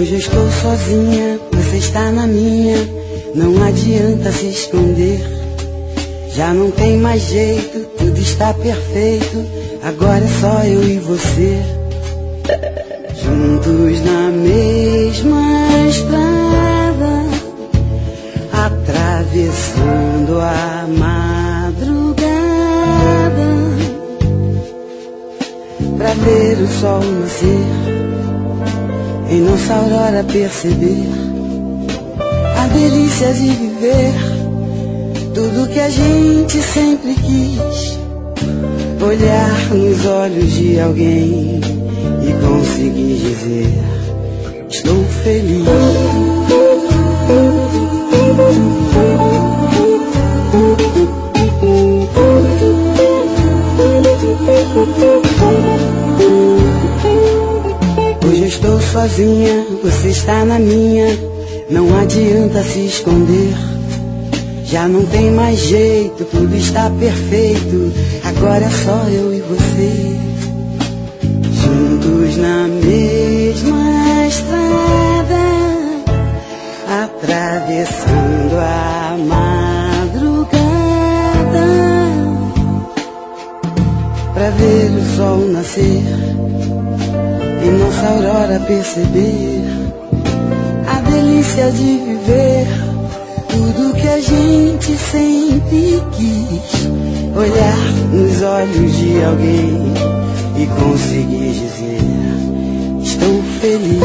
Hoje eu estou sozinha, você está na minha, não adianta se esconder. Já não tem mais jeito, tudo está perfeito, agora é só eu e você. Juntos na mesma estrada, atravessando a madrugada, pra ver o sol nascer, em nossa aurora perceber a delícia de viver tudo que a gente sempre quis. Olhar nos olhos de alguém e conseguir dizer: estou feliz. Hoje eu estou sozinha, você está na minha, não adianta se esconder. Já não tem mais jeito, tudo está perfeito, agora é só eu e você. Juntos na mesma estrada, atravessando a madrugada, pra ver o sol nascer, em nossa aurora perceber a delícia de viver tudo que a gente sempre quis. Olhar nos olhos de alguém e conseguir dizer: estou feliz.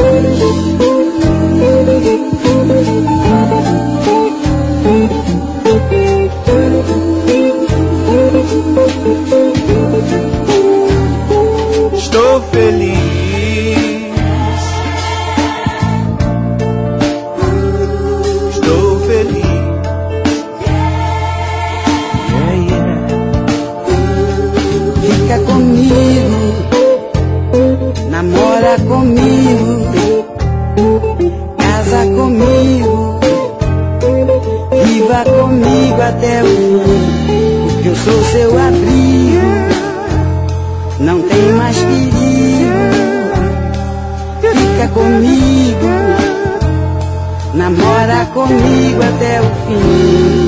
Estou feliz. Estou feliz. Fica comigo, namora comigo, casa comigo, viva comigo até o fim, porque eu sou seu abrigo, não tem mais perigo. Fica comigo, namora comigo até o fim.